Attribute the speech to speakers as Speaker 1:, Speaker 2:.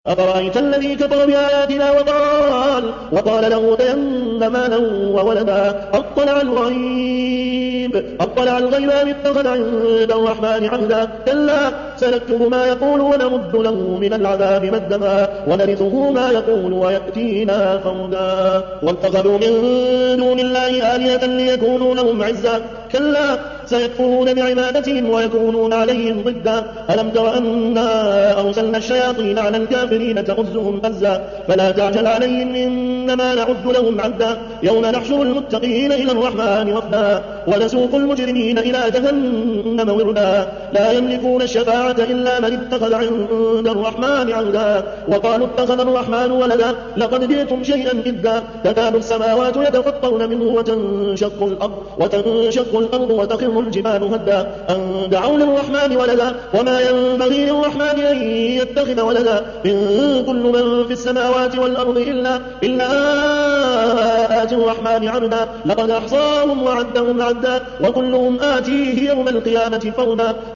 Speaker 1: أفرأيت الذي كفر بآياتنا وقال لأوتين مالا وولدا أطلع الغيب أم اتخذ عند الرحمن عهدا كلا سنكتب ما يقول ونمد له من العذاب مدا ونرثه ما يقول ويأتينا فردا واتخذوا من دون الله آلهة ليكونوا لهم عزا كلا سيكفرون بعبادتهم ويكونون عليهم ضدا ألم تر أنا أرسلنا الشياطين على الكافرين تغزهم أزا فلا تعجل عليهم إنما نعد لهم عدا يوم نحشر المتقين إلى الرحمن وفدا ونسوق المجرمين إلى جهنم وردا لا يملكون الشفاعة إلا من اتخذ عند الرحمن عهدا وقالوا اتخذ الرحمن ولدا لقد جئتم شيئا إدا تكاد السماوات يتفطرن منه وتنشق الأرض وتخر الجبال هدا أن دعوا للرحمن ولدا وما ينبغي للرحمن أن يتخذ ولدا إن كل من في السماوات والأرض إلا آتي الرحمن عبدا لقد أحصاهم وعدهم عدا وكلهم آتيه يوم القيامة فردا